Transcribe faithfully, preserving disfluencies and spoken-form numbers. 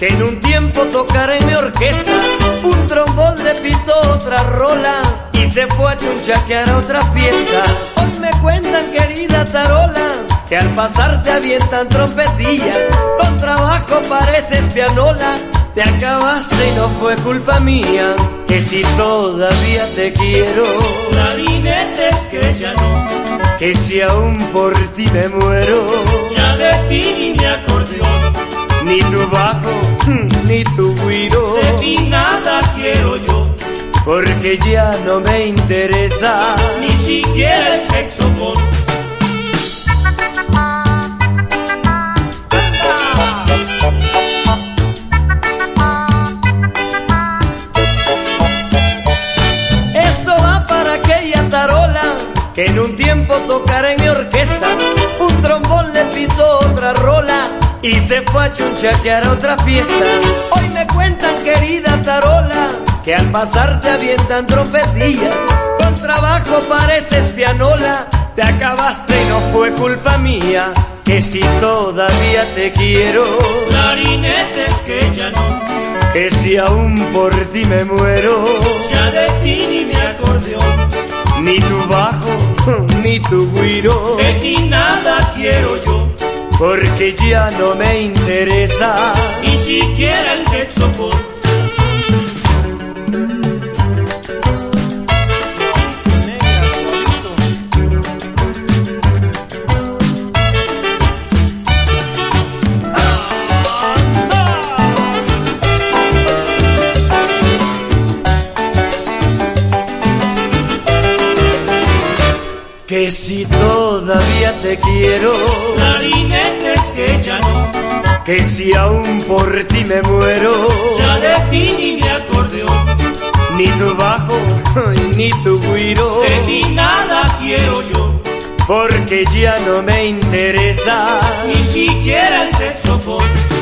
que en un tiempo tocara en mi orquesta. Un trombón le pitó otra rola y se fue a chunchaquear a otra fiesta. Hoy me cuentan, querida tarola, que al pasar te avientan trompetillas. Con trabajo pareces pianola, te acabaste y no fue culpa mía. Que si todavía te quiero, clarinetes que ya no, que si aún por ti me muero, ya de ti ni mi acordeón, ni tu bajo, ni tu güiro, de ti nada quiero yo, porque ya no me interesa ni siquiera el saxofón. Que en un tiempo tocara en mi orquesta. Un trombón le pitó otra rola y se fue a chunchaquear a otra fiesta. Hoy me cuentan, querida tarola, que al pasar te avientan trompetillas. Con trabajo pareces pianola, te acabaste y no fue culpa mía. Que si todavía te quiero, clarinetes que ya no, que si aún por ti me muero, ya de ti ni mi acordeón, ni tu bajo, ni tu güiro, de ti nada quiero yo, porque ya no me interesa ni siquiera el saxofón. Que si todavía te quiero, clarinetes que ya no, que si aún por ti me muero, ya de ti ni mi acordeón, ni tu bajo, ni tu güiro, de ti nada quiero yo, porque ya no me interesa ni siquiera el saxofón.